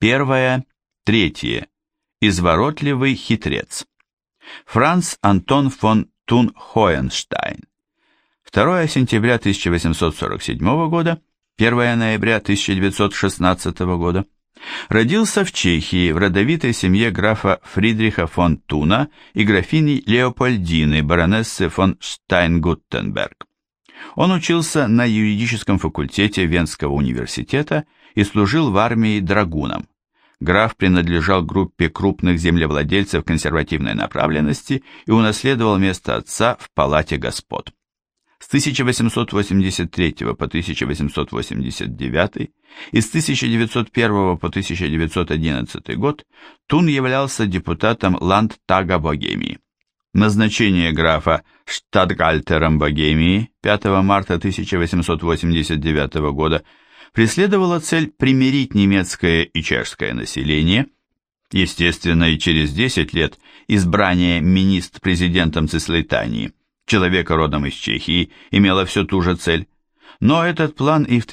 Первое. Третье. Изворотливый хитрец. Франц Антон фон Тун-Хоенштайн. 2 сентября 1847 года, 1 ноября 1916 года. Родился в Чехии в родовитой семье графа Фридриха фон Туна и графини Леопольдины, баронессы фон Штайн-Гуттенберг. Он учился на юридическом факультете Венского университета и служил в армии драгуном. Граф принадлежал группе крупных землевладельцев консервативной направленности и унаследовал место отца в Палате господ. С 1883 по 1889 и с 1901 по 1911 год Тун являлся депутатом Ландтага Богемии. Назначение графа штатгальтером Богемии 5 марта 1889 года преследовало цель примирить немецкое и чешское население. Естественно, и через 10 лет избрание министр-президентом Цислейтании, человека родом из Чехии, имело все ту же цель, но этот план и в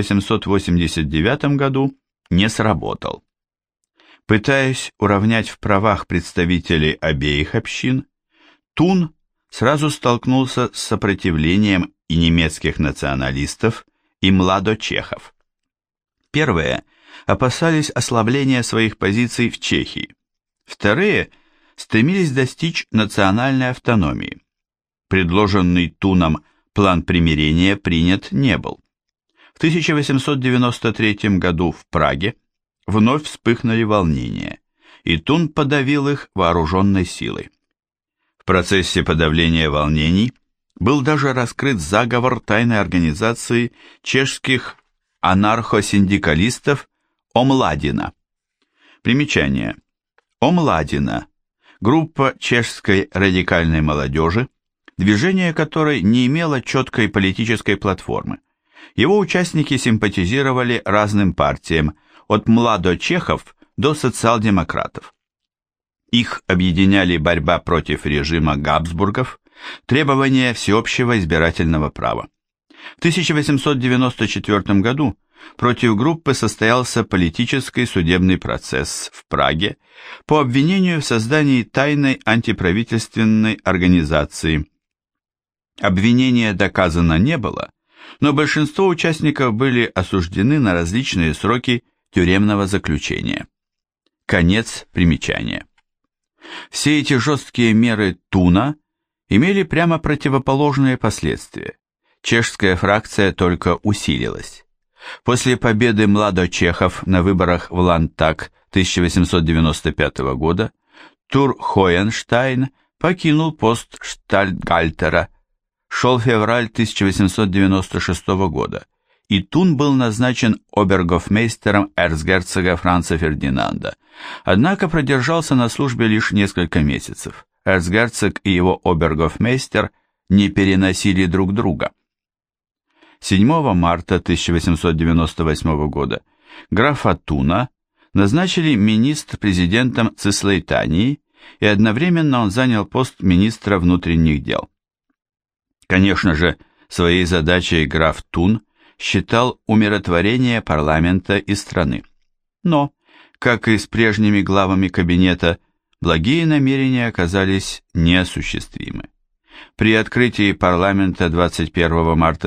1889 году не сработал. Пытаясь уравнять в правах представителей обеих общин, Тун сразу столкнулся с сопротивлением и немецких националистов, и младочехов. Первые опасались ослабления своих позиций в Чехии, вторые стремились достичь национальной автономии. Предложенный Туном план примирения принят не был. В 1893 году в Праге вновь вспыхнули волнения, и Тун подавил их вооруженной силой. В процессе подавления волнений был даже раскрыт заговор тайной организации чешских анархосиндикалистов Омладина. Примечание. Омладина – группа чешской радикальной молодежи, движение которой не имело четкой политической платформы. Его участники симпатизировали разным партиям, от младочехов до социал-демократов. Их объединяли борьба против режима Габсбургов, требование всеобщего избирательного права. В 1894 году против группы состоялся политический судебный процесс в Праге по обвинению в создании тайной антиправительственной организации. Обвинения доказано не было, но большинство участников были осуждены на различные сроки тюремного заключения. Конец примечания. Все эти жесткие меры Туна имели прямо противоположные последствия. Чешская фракция только усилилась. После победы младочехов на выборах в Ландтаг 1895 года Тур Хоенштайн покинул пост штатгальтера. Шел февраль 1896 года, и Тун был назначен обергофмейстером эрцгерцога Франца Фердинанда, однако продержался на службе лишь несколько месяцев. Эрцгерцог и его обергофмейстер не переносили друг друга. 7 марта 1898 года графа Туна назначили министр-президентом Цислейтании, и одновременно он занял пост министра внутренних дел. Конечно же, своей задачей граф Тун считал умиротворение парламента и страны. Но, как и с прежними главами кабинета, благие намерения оказались неосуществимы. При открытии парламента 21 марта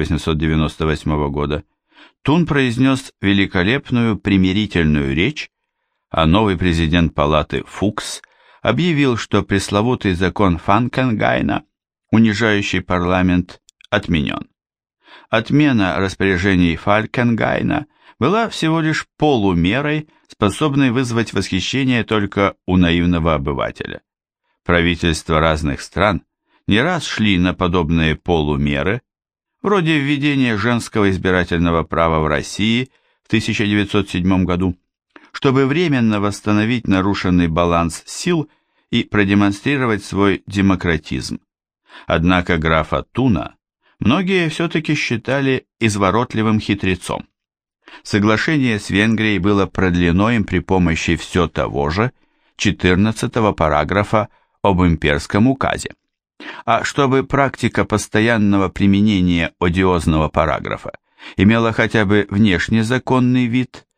1898 года Тун произнес великолепную примирительную речь, а новый президент палаты Фукс объявил, что пресловутый закон Фанкенгайна, унижающий парламент, отменен. Отмена распоряжений Фалькенгайна была всего лишь полумерой, способной вызвать восхищение только у наивного обывателя. Правительства разных стран не раз шли на подобные полумеры, вроде введения женского избирательного права в России в 1907 году, чтобы временно восстановить нарушенный баланс сил и продемонстрировать свой демократизм. Однако графа Туна многие все-таки считали изворотливым хитрецом. Соглашение с Венгрией было продлено им при помощи все того же 14-го параграфа об имперском указе. А чтобы практика постоянного применения одиозного параграфа имела хотя бы внешне законный вид,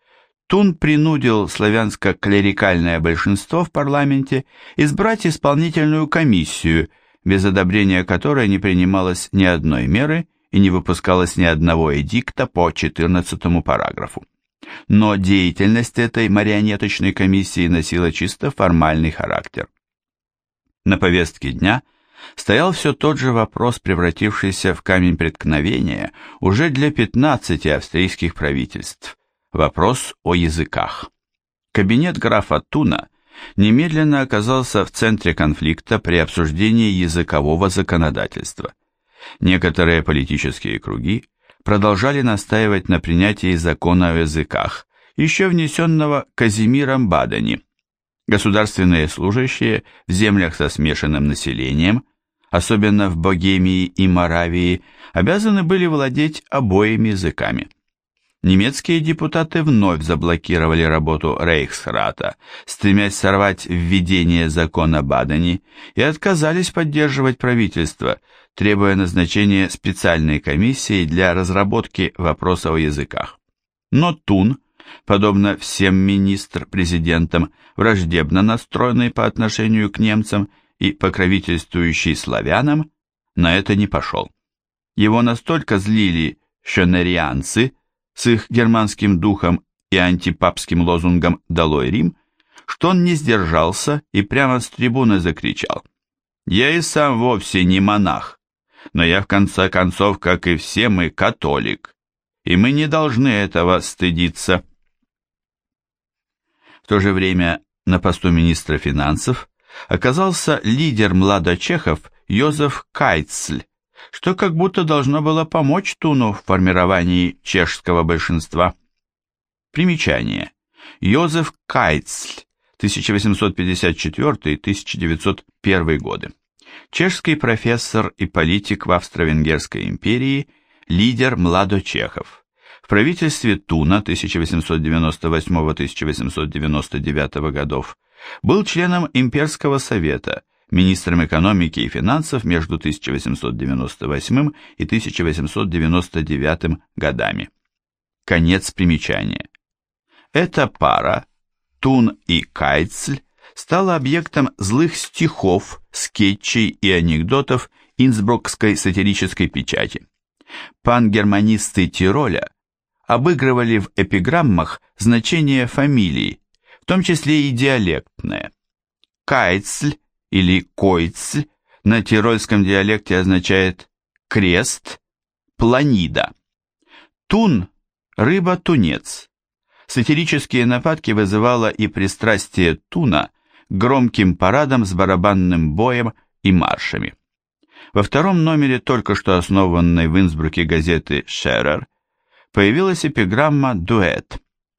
Тун принудил славянско-клерикальное большинство в парламенте избрать исполнительную комиссию, без одобрения которой не принималось ни одной меры и не выпускалось ни одного эдикта по 14 параграфу. Но деятельность этой марионеточной комиссии носила чисто формальный характер. На повестке дня стоял все тот же вопрос, превратившийся в камень преткновения уже для 15 австрийских правительств – вопрос о языках. Кабинет графа Туна немедленно оказался в центре конфликта при обсуждении языкового законодательства. Некоторые политические круги продолжали настаивать на принятии закона о языках, еще внесенного Казимиром Бадени. Государственные служащие в землях со смешанным населением, особенно в Богемии и Моравии, обязаны были владеть обоими языками. Немецкие депутаты вновь заблокировали работу Рейхсрата, стремясь сорвать введение закона Бадени, и отказались поддерживать правительство, требуя назначения специальной комиссии для разработки вопроса о языках. Но Тун, подобно всем министр-президентам, враждебно настроенный по отношению к немцам и покровительствующий славянам, на это не пошел. Его настолько злили шонерианцы с их германским духом и антипапским лозунгом «Долой Рим», что он не сдержался и прямо с трибуны закричал: «Я и сам вовсе не монах, но я в конце концов, как и все мы, католик, и мы не должны этого стыдиться». В то же время на посту министра финансов оказался лидер младочехов Йозеф Кайцль, что как будто должно было помочь Туну в формировании чешского большинства. Примечание. Йозеф Кайцль, 1854-1901 годы. Чешский профессор и политик в Австро-Венгерской империи, лидер младочехов. В правительстве Туна 1898-1899 годов был членом Имперского совета, министром экономики и финансов между 1898 и 1899 годами. Конец примечания. Эта пара, Тун и Кайцль, стала объектом злых стихов, скетчей и анекдотов инсбрукской сатирической печати. Пангерманисты Тироля обыгрывали в эпиграммах значение фамилий, в том числе и диалектное. Кайцль или Койцль на тирольском диалекте означает крест, планида. Тун – рыба-тунец. Сатирические нападки вызывало и пристрастие Туна к громким парадам с барабанным боем и маршами. Во втором номере только что основанной в Инсбруке газеты «Шерер» появилась эпиграмма «Дуэт».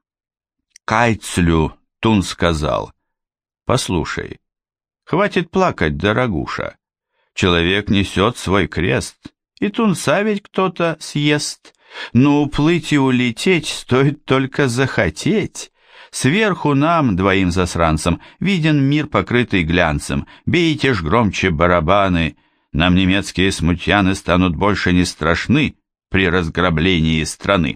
Кайцлю Тун сказал: «Послушай, хватит плакать, дорогуша. Человек несет свой крест, и тунца ведь кто-то съест. Но уплыть и улететь стоит только захотеть. Сверху нам, двоим засранцам, виден мир, покрытый глянцем. Бейте ж громче барабаны, нам немецкие смутьяны станут больше не страшны при разграблении страны».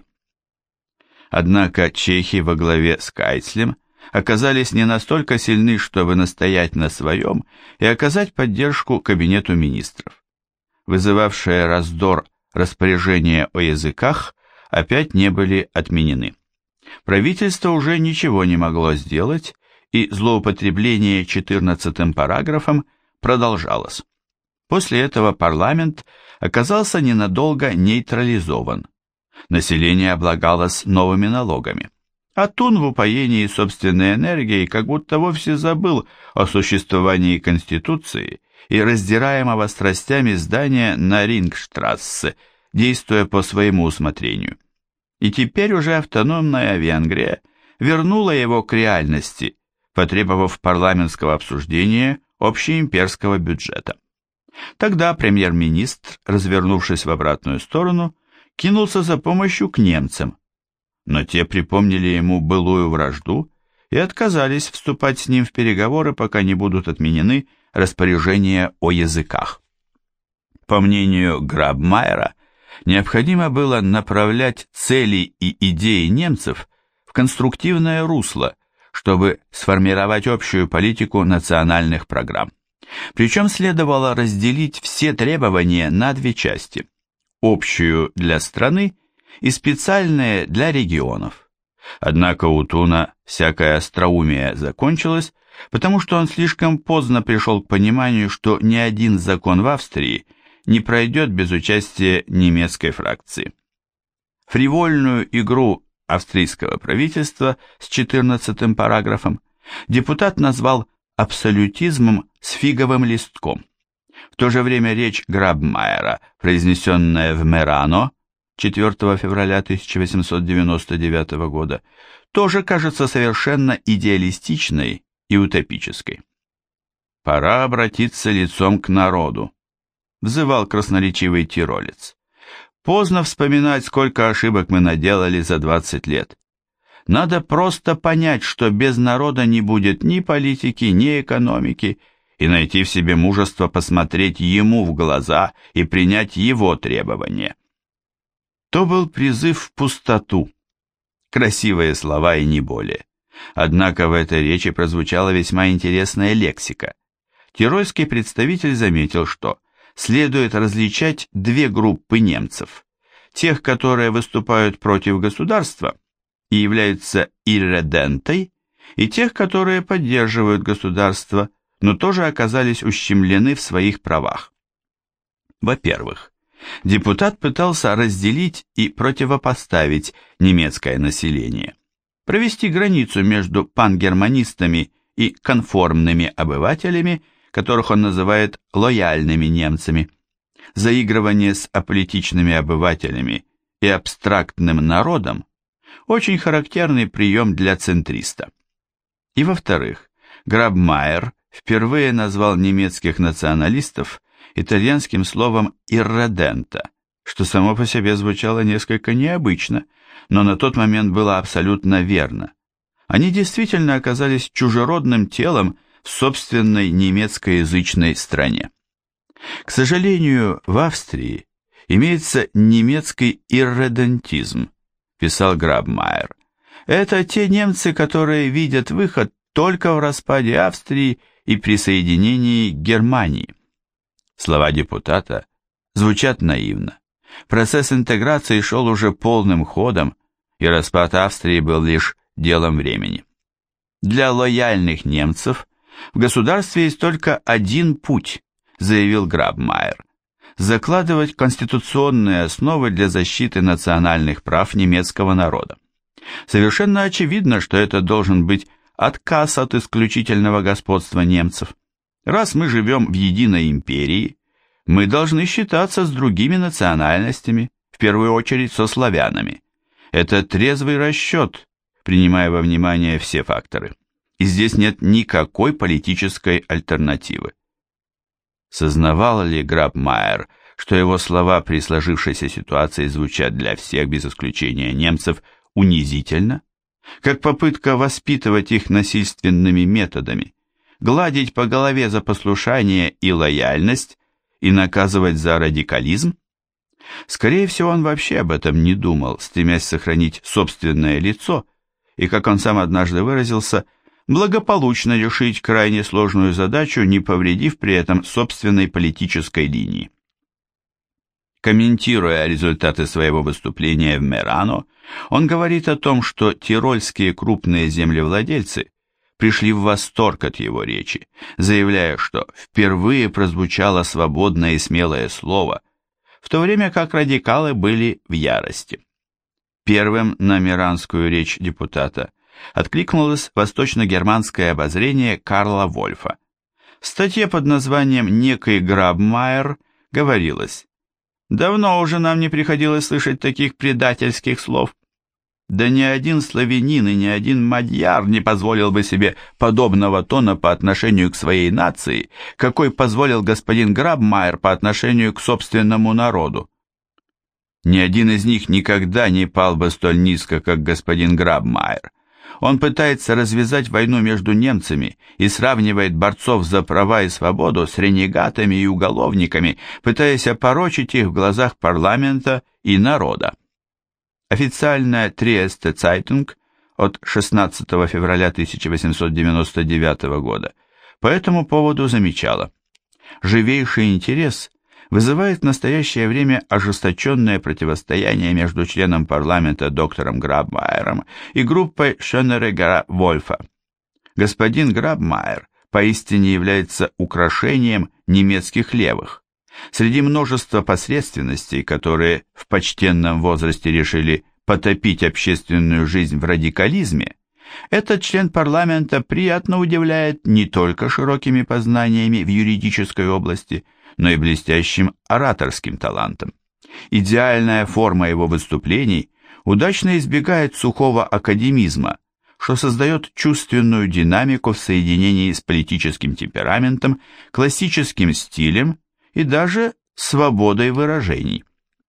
Однако чехи во главе с Кайцлем оказались не настолько сильны, чтобы настоять на своем и оказать поддержку кабинету министров. Вызывавшее раздор распоряжения о языках опять не были отменены. Правительство уже ничего не могло сделать, и злоупотребление 14 параграфом продолжалось. После этого парламент оказался ненадолго нейтрализован. Население облагалось новыми налогами. А Тун в упоении собственной энергией как будто вовсе забыл о существовании Конституции и раздираемого страстями здания на Рингштрассе, действуя по своему усмотрению. И теперь уже автономная Венгрия вернула его к реальности, потребовав парламентского обсуждения общеимперского бюджета. Тогда премьер-министр, развернувшись в обратную сторону, кинулся за помощью к немцам, но те припомнили ему былую вражду и отказались вступать с ним в переговоры, пока не будут отменены распоряжения о языках. По мнению Грабмайера, необходимо было направлять цели и идеи немцев в конструктивное русло, чтобы сформировать общую политику национальных программ. Причем следовало разделить все требования на две части – общую для страны и специальные для регионов. Однако у Туна всякое остроумие закончилось, потому что он слишком поздно пришел к пониманию, что ни один закон в Австрии не пройдет без участия немецкой фракции. Фривольную игру австрийского правительства с 14-м параграфом депутат назвал абсолютизмом с фиговым листком. В то же время речь Грабмайера, произнесенная в Мерано 4 февраля 1899 года, тоже кажется совершенно идеалистичной и утопической. «Пора обратиться лицом к народу», — взывал красноречивый тиролец. «Поздно вспоминать, сколько ошибок мы наделали за 20 лет. Надо просто понять, что без народа не будет ни политики, ни экономики, и найти в себе мужество посмотреть ему в глаза и принять его требования». То был призыв в пустоту. Красивые слова и не более. Однако в этой речи прозвучала весьма интересная лексика. Тирольский представитель заметил, что следует различать две группы немцев. Тех, которые выступают против государства и являются ирредентой, и тех, которые поддерживают государство, но тоже оказались ущемлены в своих правах. Во-первых, депутат пытался разделить и противопоставить немецкое население, провести границу между пангерманистами и конформными обывателями, которых он называет лояльными немцами. Заигрывание с аполитичными обывателями и абстрактным народом – очень характерный прием для центриста. И во-вторых, Грабмайер впервые назвал немецких националистов итальянским словом «ирредента», что само по себе звучало несколько необычно, но на тот момент было абсолютно верно. Они действительно оказались чужеродным телом в собственной немецкоязычной стране. К сожалению, в Австрии имеется немецкий ирредентизм, писал Грабмайер. Это те немцы, которые видят выход только в распаде Австрии и присоединении к Германии. Слова депутата звучат наивно. Процесс интеграции шел уже полным ходом, и распад Австрии был лишь делом времени. Для лояльных немцев в государстве есть только один путь, заявил Грабмайер: закладывать конституционные основы для защиты национальных прав немецкого народа. Совершенно очевидно, что это должен быть отказ от исключительного господства немцев. Раз мы живем в единой империи, мы должны считаться с другими национальностями, в первую очередь со славянами. Это трезвый расчет, принимая во внимание все факторы. И здесь нет никакой политической альтернативы. Сознавал ли Грабмайер, что его слова при сложившейся ситуации звучат для всех, без исключения немцев, унизительно? Как попытка воспитывать их насильственными методами, гладить по голове за послушание и лояльность и наказывать за радикализм? Скорее всего, он вообще об этом не думал, стремясь сохранить собственное лицо и, как он сам однажды выразился, благополучно решить крайне сложную задачу, не повредив при этом собственной политической линии. Комментируя результаты своего выступления в Мерано, он говорит о том, что тирольские крупные землевладельцы пришли в восторг от его речи, заявляя, что впервые прозвучало свободное и смелое слово, в то время как радикалы были в ярости. Первым на меранскую речь депутата откликнулось восточно-германское обозрение Карла Вольфа. В статье под названием «Некий Грабмайер» говорилось: «Давно уже нам не приходилось слышать таких предательских слов. Да ни один славянин и ни один мадьяр не позволил бы себе подобного тона по отношению к своей нации, какой позволил господин Грабмайер по отношению к собственному народу. Ни один из них никогда не пал бы столь низко, как господин Грабмайер. Он пытается развязать войну между немцами и сравнивает борцов за права и свободу с ренегатами и уголовниками, пытаясь опорочить их в глазах парламента и народа». Официальная Trieste Zeitung от 16 февраля 1899 года по этому поводу замечала: «Живейший интерес вызывает в настоящее время ожесточенное противостояние между членом парламента доктором Грабмайером и группой Шонерегера-Вольфа. Господин Грабмайер поистине является украшением немецких левых. Среди множества посредственностей, которые в почтенном возрасте решили потопить общественную жизнь в радикализме, этот член парламента приятно удивляет не только широкими познаниями в юридической области, но и блестящим ораторским талантом. Идеальная форма его выступлений удачно избегает сухого академизма, что создает чувственную динамику в соединении с политическим темпераментом, классическим стилем и даже свободой выражений».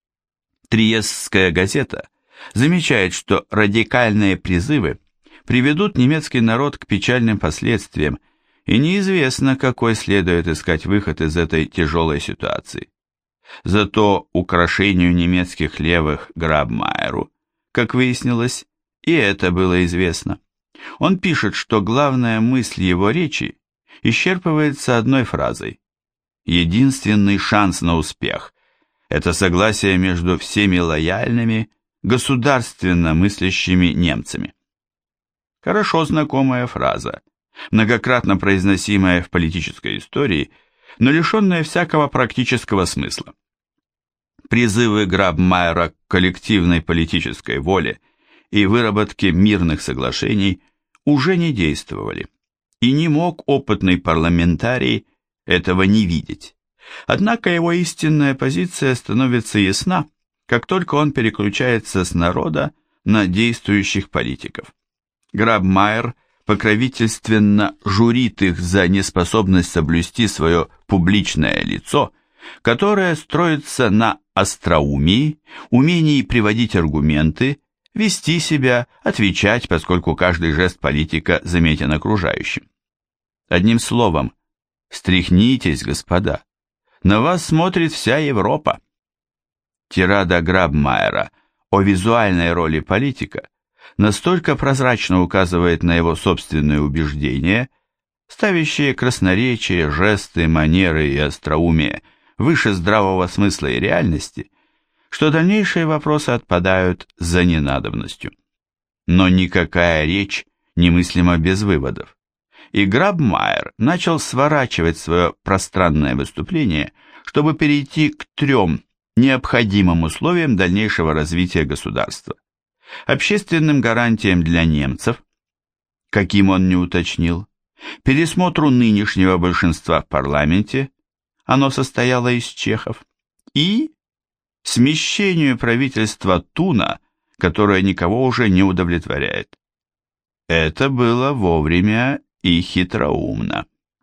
Триестская газета замечает, что радикальные призывы приведут немецкий народ к печальным последствиям, и неизвестно, какой следует искать выход из этой тяжелой ситуации. Зато украшению немецких левых Грабмайеру, как выяснилось, и это было известно. Он пишет, что главная мысль его речи исчерпывается одной фразой: «Единственный шанс на успех – это согласие между всеми лояльными, государственно мыслящими немцами». Хорошо знакомая фраза, многократно произносимая в политической истории, но лишенная всякого практического смысла. Призывы Грабмайера к коллективной политической воле и выработке мирных соглашений уже не действовали, и не мог опытный парламентарий этого не видеть. Однако его истинная позиция становится ясна, как только он переключается с народа на действующих политиков. Грабмайер покровительственно журит их за неспособность соблюсти свое публичное лицо, которое строится на остроумии, умении приводить аргументы, вести себя, отвечать, поскольку каждый жест политика заметен окружающим. Одним словом, встряхнитесь, господа, на вас смотрит вся Европа. Тирада Грабмайера о визуальной роли политика настолько прозрачно указывает на его собственные убеждения, ставящие красноречие, жесты, манеры и остроумие выше здравого смысла и реальности, что дальнейшие вопросы отпадают за ненадобностью. Но никакая речь немыслима без выводов, и Грабмайер начал сворачивать свое пространное выступление, чтобы перейти к 3 необходимым условиям дальнейшего развития государства: общественным гарантиям для немцев, каким он не уточнил, пересмотру нынешнего большинства в парламенте, оно состояло из чехов, и смещению правительства Туна, которое никого уже не удовлетворяет. Это было вовремя и хитроумно.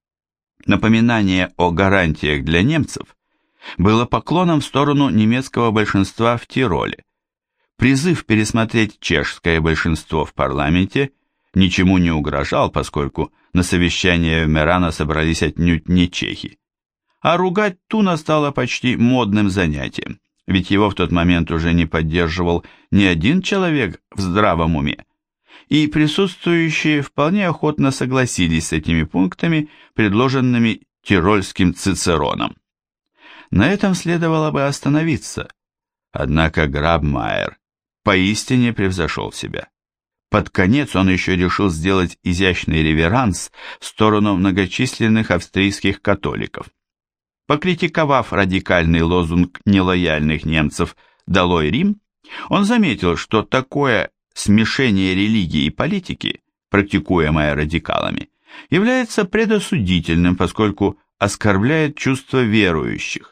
Напоминание о гарантиях для немцев было поклоном в сторону немецкого большинства в Тироле. Призыв пересмотреть чешское большинство в парламенте ничему не угрожал, поскольку на совещание в Мерано собрались отнюдь не чехи. А ругать Туна стало почти модным занятием, ведь его в тот момент уже не поддерживал ни один человек в здравом уме, и присутствующие вполне охотно согласились с этими пунктами, предложенными тирольским Цицероном. На этом следовало бы остановиться, однако Грабмайер поистине превзошел себя. Под конец он еще решил сделать изящный реверанс в сторону многочисленных австрийских католиков. Покритиковав радикальный лозунг нелояльных немцев «Долой Рим», он заметил, что такое смешение религии и политики, практикуемое радикалами, является предосудительным, поскольку оскорбляет чувства верующих.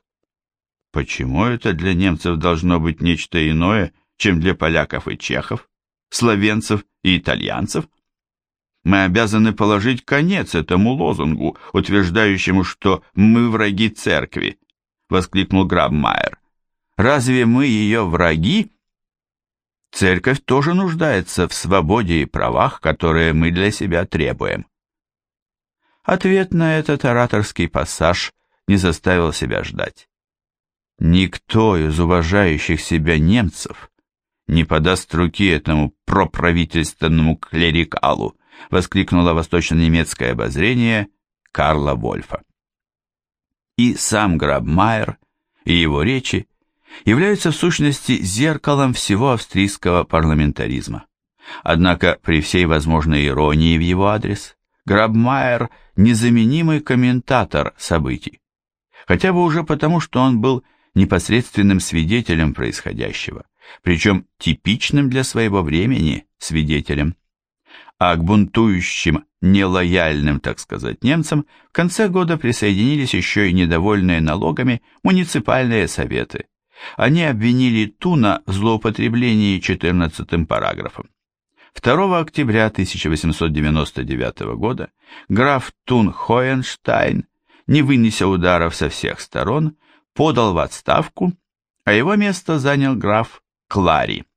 Почему это для немцев должно быть нечто иное, чем для поляков и чехов, словенцев и итальянцев? Мы обязаны положить конец этому лозунгу, утверждающему, что мы враги церкви, воскликнул Грабмайер. Разве мы ее враги? Церковь тоже нуждается в свободе и правах, которые мы для себя требуем. Ответ на этот ораторский пассаж не заставил себя ждать. Никто из уважающих себя немцев не подаст руки этому проправительственному клерикалу, воскликнуло восточно-немецкое обозрение Карла Вольфа. И сам Грабмайер, и его речи являются в сущности зеркалом всего австрийского парламентаризма. Однако при всей возможной иронии в его адрес, Грабмайер – незаменимый комментатор событий, хотя бы уже потому, что он был непосредственным свидетелем происходящего, причем типичным для своего времени свидетелем. А к бунтующим, нелояльным, так сказать, немцам в конце года присоединились еще и недовольные налогами муниципальные советы. Они обвинили Туна в злоупотреблении 14-м параграфом. 2 октября 1899 года граф Тун Хоенштайн, не вынеся ударов со всех сторон, подал в отставку, а его место занял граф Клари.